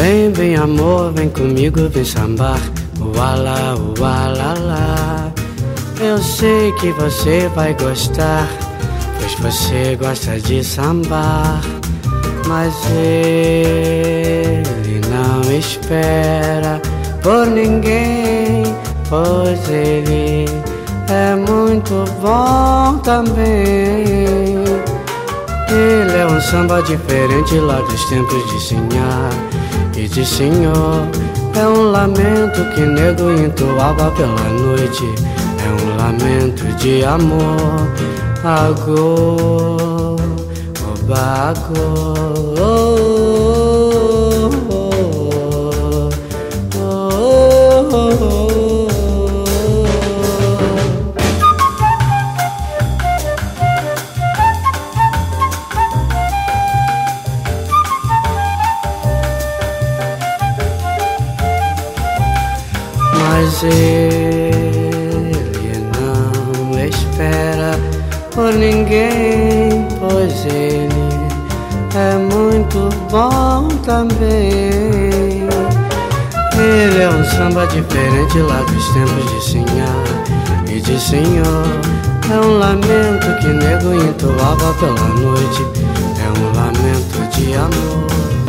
Vem, vem amor, vem comigo, vem sambar. Uala, uala, eu sei que você vai gostar, pois você gosta de sambar. Mas ele não espera por ninguém, pois ele é muito bom também. Ele é um samba diferente lá dos tempos de Sinhá e de Senhor. É um lamento que nego entoava pela noite, é um lamento de amor. Agô, oba, mas ele não espera por ninguém, pois ele é muito bom também. Ele é um samba diferente lá dos tempos de Sinhá e de Senhor. É um lamento que nego entoava pela noite, é um lamento de amor.